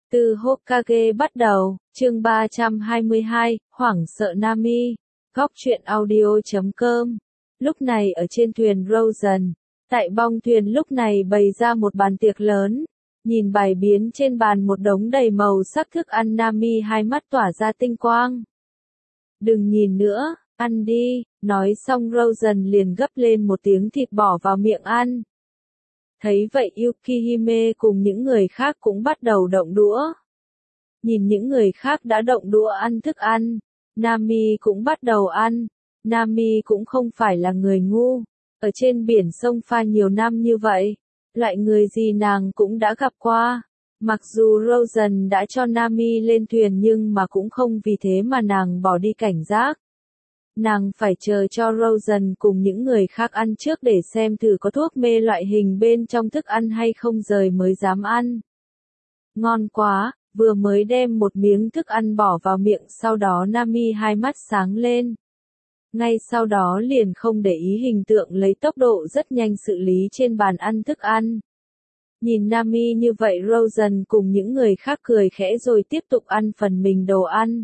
Từ Hokage bắt đầu, chương 322, hoảng sợ Nami, góc truyện audio.com. Lúc này ở trên thuyền Rosen, tại bong thuyền lúc này bày ra một bàn tiệc lớn, nhìn bài biến trên bàn một đống đầy màu sắc thức ăn. Nami hai mắt tỏa ra tinh quang. Đừng nhìn nữa, ăn đi, nói xong Rosen liền gấp lên một tiếng thịt bỏ vào miệng ăn. Thấy vậy Yukihime cùng những người khác cũng bắt đầu động đũa. Nhìn những người khác đã động đũa ăn thức ăn, Nami cũng bắt đầu ăn. Nami cũng không phải là người ngu, ở trên biển sông pha nhiều năm như vậy, loại người gì nàng cũng đã gặp qua. Mặc dù Rosen đã cho Nami lên thuyền nhưng mà cũng không vì thế mà nàng bỏ đi cảnh giác. Nàng phải chờ cho Rosen cùng những người khác ăn trước để xem thử có thuốc mê loại hình bên trong thức ăn hay không rồi mới dám ăn. Ngon quá, vừa mới đem một miếng thức ăn bỏ vào miệng sau đó Nami hai mắt sáng lên. Ngay sau đó liền không để ý hình tượng lấy tốc độ rất nhanh xử lý trên bàn ăn thức ăn. Nhìn Nami như vậy Rosen cùng những người khác cười khẽ rồi tiếp tục ăn phần mình đồ ăn.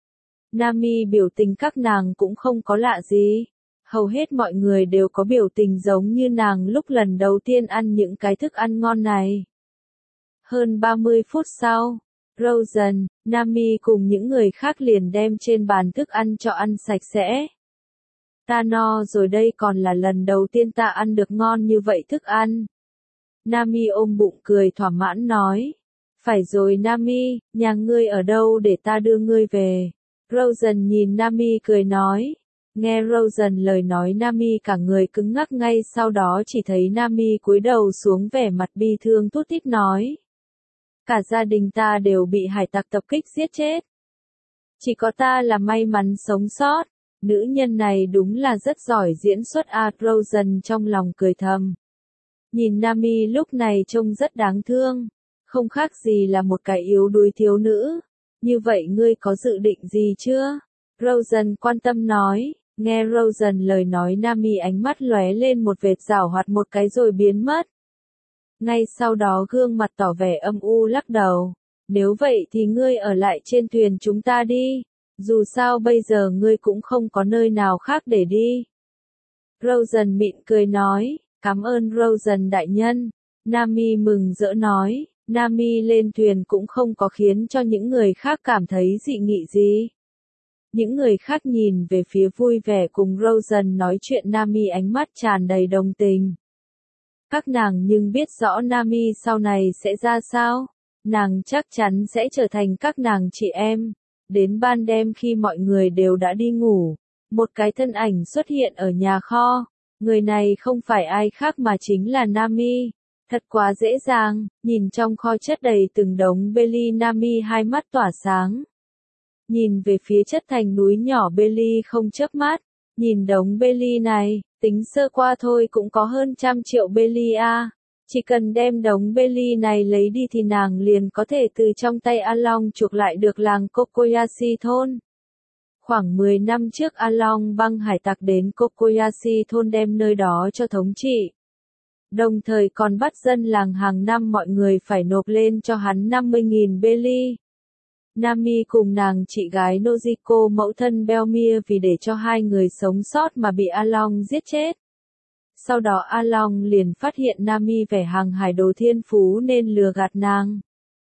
Nami biểu tình các nàng cũng không có lạ gì. Hầu hết mọi người đều có biểu tình giống như nàng lúc lần đầu tiên ăn những cái thức ăn ngon này. Hơn 30 phút sau, Rosen, Nami cùng những người khác liền đem trên bàn thức ăn cho ăn sạch sẽ. Ta no rồi đây, còn là lần đầu tiên ta ăn được ngon như vậy thức ăn. Nami ôm bụng cười thỏa mãn nói. Phải rồi Nami, nhà ngươi ở đâu để ta đưa ngươi về. Rosen nhìn Nami cười nói. Nghe Rosen lời nói Nami cả người cứng ngắc, ngay sau đó chỉ thấy Nami cúi đầu xuống vẻ mặt bi thương thút thít nói. Cả gia đình ta đều bị hải tặc tập kích giết chết. Chỉ có ta là may mắn sống sót. Nữ nhân này đúng là rất giỏi diễn xuất a. Rosen trong lòng cười thầm. Nhìn Nami lúc này trông rất đáng thương. Không khác gì là một cái yếu đuối thiếu nữ. Như vậy ngươi có dự định gì chưa? Rosen quan tâm nói. Nghe Rosen lời nói Nami ánh mắt lóe lên một vệt giảo hoạt một cái rồi biến mất. Ngay sau đó gương mặt tỏ vẻ âm u lắc đầu. Nếu vậy thì ngươi ở lại trên thuyền chúng ta đi. Dù sao bây giờ ngươi cũng không có nơi nào khác để đi. Rosen mỉm cười nói. Cảm ơn Rosen đại nhân. Nami mừng rỡ nói. Nami lên thuyền cũng không có khiến cho những người khác cảm thấy dị nghị gì. Những người khác nhìn về phía vui vẻ cùng Rosen nói chuyện Nami ánh mắt tràn đầy đồng tình. Các nàng nhưng biết rõ Nami sau này sẽ ra sao. Nàng chắc chắn sẽ trở thành các nàng chị em. Đến ban đêm khi mọi người đều đã đi ngủ, một cái thân ảnh xuất hiện ở nhà kho. Người này không phải ai khác mà chính là Nami. Thật quá dễ dàng, nhìn trong kho chất đầy từng đống belly Nami hai mắt tỏa sáng. Nhìn về phía chất thành núi nhỏ belly không chớp mắt, nhìn đống belly này, tính sơ qua thôi cũng có hơn 100 triệu belly a. Chỉ cần đem đống belly này lấy đi thì nàng liền có thể từ trong tay A Long chuộc lại được làng Kokoyashi thôn. Khoảng 10 năm trước A Long băng hải tặc đến Kokoyashi thôn đem nơi đó cho thống trị. Đồng thời còn bắt dân làng hàng năm mọi người phải nộp lên cho hắn 50.000 belly. Nami cùng nàng chị gái Nojiko mẫu thân Belmir vì để cho hai người sống sót mà bị A Long giết chết. Sau đó A Long liền phát hiện Nami vẻ hàng hải đồ thiên phú nên lừa gạt nàng.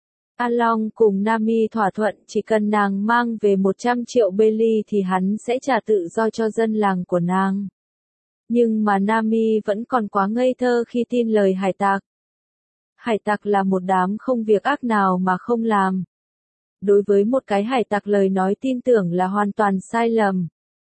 A Long cùng Nami thỏa thuận chỉ cần nàng mang về 100 triệu belly thì hắn sẽ trả tự do cho dân làng của nàng. Nhưng mà Nami vẫn còn quá ngây thơ khi tin lời hải tặc. Hải tặc là một đám không việc ác nào mà không làm. Đối với một cái hải tặc lời nói tin tưởng là hoàn toàn sai lầm.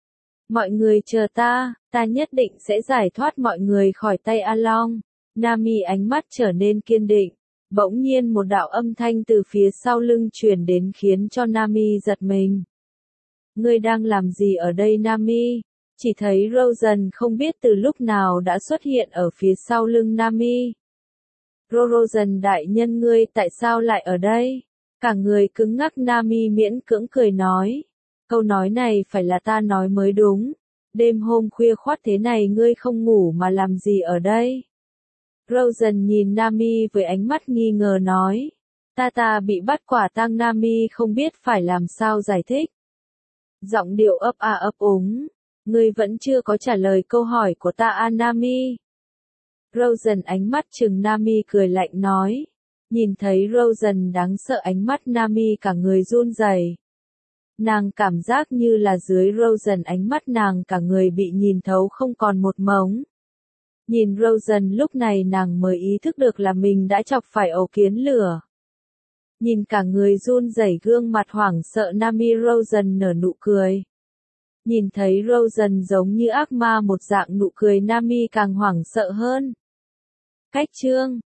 Mọi người chờ ta nhất định sẽ giải thoát mọi người khỏi tay A Long. Nami ánh mắt trở nên kiên định. Bỗng nhiên một đạo âm thanh từ phía sau lưng truyền đến khiến cho Nami giật mình. Ngươi đang làm gì ở đây Nami? Chỉ thấy Rosen không biết từ lúc nào đã xuất hiện ở phía sau lưng Nami. Rosen đại nhân ngươi tại sao lại ở đây? Cả người cứng ngắc Nami miễn cưỡng cười nói. Câu nói này phải là ta nói mới đúng. Đêm hôm khuya khoắt thế này ngươi không ngủ mà làm gì ở đây? Rosen nhìn Nami với ánh mắt nghi ngờ nói. Ta bị bắt quả tang Nami không biết phải làm sao giải thích. Giọng điệu ấp úng. Ngươi vẫn chưa có trả lời câu hỏi của ta Nami. Rosen ánh mắt trừng Nami cười lạnh nói. Nhìn thấy Rosen đáng sợ ánh mắt Nami cả người run rẩy. Nàng cảm giác như là dưới Rosen ánh mắt nàng cả người bị nhìn thấu không còn một mống. Nhìn Rosen lúc này nàng mới ý thức được là mình đã chọc phải ổ kiến lửa. Nhìn cả người run rẩy gương mặt hoảng sợ Nami Rosen nở nụ cười. Nhìn thấy Rosen giống như ác ma một dạng nụ cười Nami càng hoảng sợ hơn. Cách chương